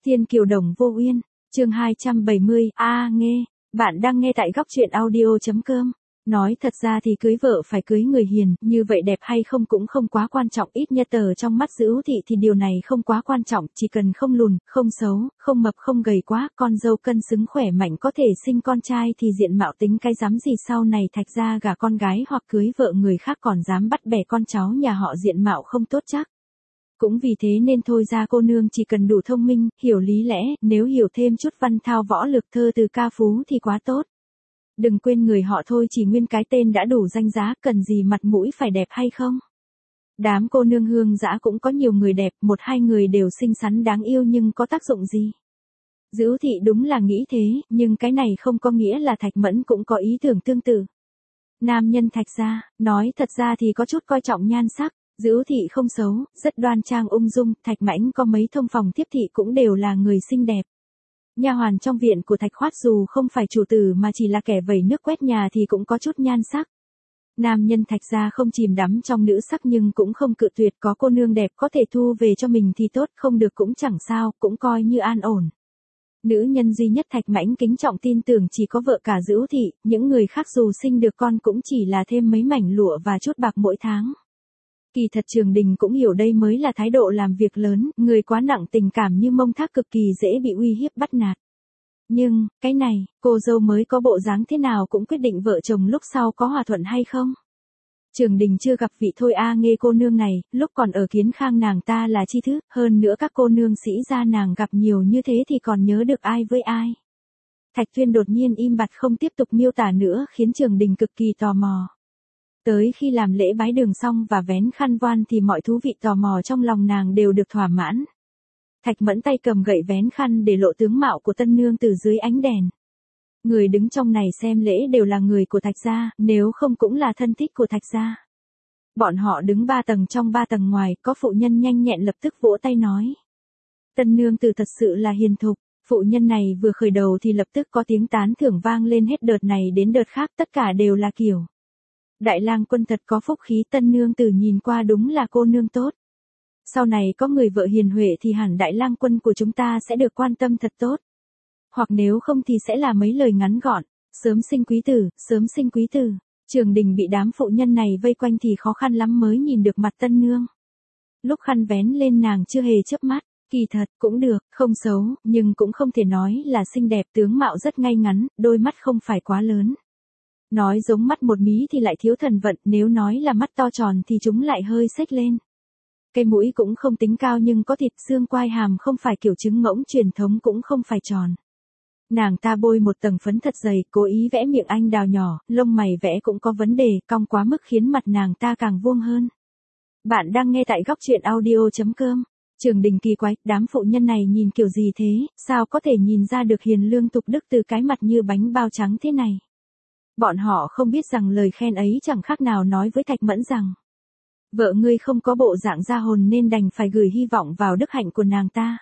Thiên kiều đồng vô uyên, chương 270, nghe, bạn đang nghe tại góc truyện audio.com. Nói thật ra thì cưới vợ phải cưới người hiền, như vậy đẹp hay không cũng không quá quan trọng, ít nhất trong mắt Dữu Thị thì điều này không quá quan trọng, chỉ cần không lùn, không xấu, không mập không gầy quá, con dâu cân xứng khỏe mạnh có thể sinh con trai thì diện mạo tính cái dám gì, sau này Thạch gia gả con gái hoặc cưới vợ người khác còn dám bắt bẻ con cháu nhà họ diện mạo không tốt chắc. Cũng vì thế nên thôi ra cô nương chỉ cần đủ thông minh, hiểu lý lẽ, nếu hiểu thêm chút văn thao võ lược thơ từ ca phú thì quá tốt. Đừng quên người họ thôi chỉ nguyên cái tên đã đủ danh giá, cần gì mặt mũi phải đẹp hay không. Đám cô nương hương dã cũng có nhiều người đẹp, một hai người đều xinh xắn đáng yêu nhưng có tác dụng gì. Dữu Thị đúng là nghĩ thế, nhưng cái này không có nghĩa là Thạch Mẫn cũng có ý tưởng tương tự. Nam nhân Thạch gia, nói thật ra thì có chút coi trọng nhan sắc. Dữu Thị không xấu, rất đoan trang ung dung, Thạch Mãnh có mấy thông phòng tiếp thị cũng đều là người xinh đẹp. Nha hoàn trong viện của Thạch Khoát dù không phải chủ tử mà chỉ là kẻ vẩy nước quét nhà thì cũng có chút nhan sắc. Nam nhân Thạch gia không chìm đắm trong nữ sắc nhưng cũng không cự tuyệt, có cô nương đẹp có thể thu về cho mình thì tốt, không được cũng chẳng sao, cũng coi như an ổn. Nữ nhân duy nhất Thạch Mãnh kính trọng tin tưởng chỉ có vợ cả Dữu Thị, những người khác dù sinh được con cũng chỉ là thêm mấy mảnh lụa và chút bạc mỗi tháng. Kỳ thật Trường Đình cũng hiểu đây mới là thái độ làm việc lớn, người quá nặng tình cảm như Mông Thác cực kỳ dễ bị uy hiếp bắt nạt. Nhưng, cái này, cô dâu mới có bộ dáng thế nào cũng quyết định vợ chồng lúc sau có hòa thuận hay không. Trường Đình chưa gặp vị Thôi Nghê cô nương này, lúc còn ở Kiến Khang nàng ta là chi thứ, hơn nữa các cô nương sĩ gia nàng gặp nhiều như thế thì còn nhớ được ai với ai. Thạch Tuyên đột nhiên im bặt không tiếp tục miêu tả nữa khiến Trường Đình cực kỳ tò mò. Tới khi làm lễ bái đường xong và vén khăn voan thì mọi thú vị tò mò trong lòng nàng đều được thỏa mãn. Thạch Mẫn tay cầm gậy vén khăn để lộ tướng mạo của tân nương từ dưới ánh đèn. Người đứng trong này xem lễ đều là người của Thạch gia, nếu không cũng là thân thích của Thạch gia. Bọn họ đứng 3 tầng trong 3 tầng ngoài, có phụ nhân nhanh nhẹn lập tức vỗ tay nói. Tân nương từ thật sự là hiền thục. Phụ nhân này vừa khởi đầu thì lập tức có tiếng tán thưởng vang lên hết đợt này đến đợt khác, tất cả đều là kiểu. Đại lang quân thật có phúc khí, tân nương tử nhìn qua đúng là cô nương tốt. Sau này có người vợ hiền huệ thì hẳn đại lang quân của chúng ta sẽ được quan tâm thật tốt. Hoặc nếu không thì sẽ là mấy lời ngắn gọn, sớm sinh quý tử, sớm sinh quý tử. Trường Đình bị đám phụ nhân này vây quanh thì khó khăn lắm mới nhìn được mặt tân nương. Lúc khăn vén lên nàng chưa hề chớp mắt, kỳ thật cũng được, không xấu, nhưng cũng không thể nói là xinh đẹp, tướng mạo rất ngay ngắn, đôi mắt không phải quá lớn. Nói giống mắt một mí thì lại thiếu thần vận, nếu nói là mắt to tròn thì chúng lại hơi xếch lên. Cái mũi cũng không tính cao nhưng có thịt, xương quai hàm không phải kiểu trứng ngỗng truyền thống cũng không phải tròn. Nàng ta bôi một tầng phấn thật dày, cố ý vẽ miệng anh đào nhỏ, lông mày vẽ cũng có vấn đề, cong quá mức khiến mặt nàng ta càng vuông hơn. Bạn đang nghe tại góc truyện audio.com. Trường Đình kỳ quái, đám phụ nhân này nhìn kiểu gì thế, sao có thể nhìn ra được hiền lương tục đức từ cái mặt như bánh bao trắng thế này. Bọn họ không biết rằng lời khen ấy chẳng khác nào nói với Thạch Mẫn rằng vợ ngươi không có bộ dạng ra hồn nên đành phải gửi hy vọng vào đức hạnh của nàng ta.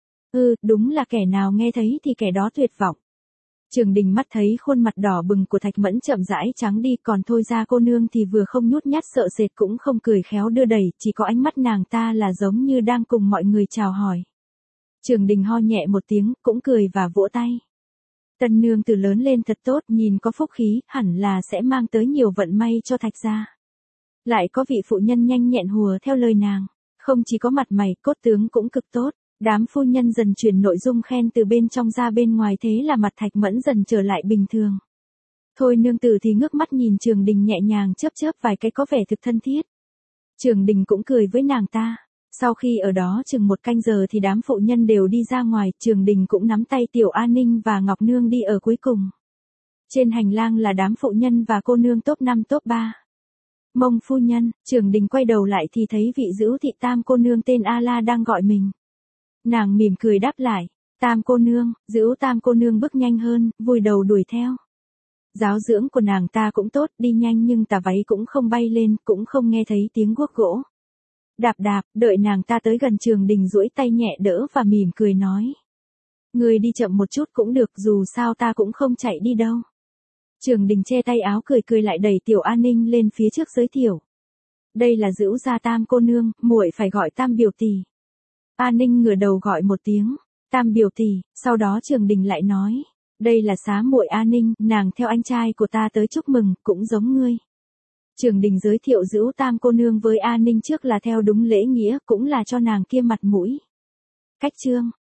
Đúng là kẻ nào nghe thấy thì kẻ đó tuyệt vọng. Trường Đình mắt thấy khuôn mặt đỏ bừng của Thạch Mẫn chậm rãi trắng đi, còn Thôi ra cô nương thì vừa không nhút nhát sợ sệt cũng không cười khéo đưa đẩy, chỉ có ánh mắt nàng ta là giống như đang cùng mọi người chào hỏi. Trường Đình ho nhẹ một tiếng, cũng cười và vỗ tay. Tân nương từ lớn lên thật tốt, nhìn có phúc khí, hẳn là sẽ mang tới nhiều vận may cho Thạch gia. Lại có vị phụ nhân nhanh nhẹn hùa theo lời nàng, không chỉ có mặt mày, cốt tướng cũng cực tốt. Đám phu nhân dần chuyển nội dung khen từ bên trong ra bên ngoài, thế là mặt Thạch Mẫn dần trở lại bình thường. Thôi nương tử thì ngước mắt nhìn Trường Đình nhẹ nhàng chớp chớp vài cái có vẻ thực thân thiết. Trường Đình cũng cười với nàng ta. Sau khi ở đó chừng 1 canh giờ thì đám phụ nhân đều đi ra ngoài, Trường Đình cũng nắm tay Tiểu An Ninh và Ngọc Nương đi ở cuối cùng. Trên hành lang là đám phụ nhân và cô nương top 5 top 3. Mông phu nhân, Trường Đình quay đầu lại thì thấy vị Dữu Thị Tam cô nương tên A La đang gọi mình. Nàng mỉm cười đáp lại, Tam cô nương, Dữu Tam cô nương bước nhanh hơn, vùi đầu đuổi theo. Giáo dưỡng của nàng ta cũng tốt, đi nhanh nhưng tà váy cũng không bay lên, cũng không nghe thấy tiếng guốc gỗ. Đạp đạp, đợi nàng ta tới gần Trường Đình duỗi tay nhẹ đỡ và mỉm cười nói. Người đi chậm một chút cũng được, dù sao ta cũng không chạy đi đâu. Trường Đình che tay áo cười cười lại đẩy Tiểu An Ninh lên phía trước giới thiệu. Đây là Dữu gia Tam cô nương, muội phải gọi Tam biểu tỷ. An Ninh ngửa đầu gọi một tiếng. Tam biểu tỷ, sau đó Trường Đình lại nói, đây là xá muội A Ninh, nàng theo anh trai của ta tới chúc mừng, cũng giống ngươi. Trường Đình giới thiệu Dữu Tam cô nương với A Ninh trước là theo đúng lễ nghĩa, cũng là cho nàng kia mặt mũi. Cách chương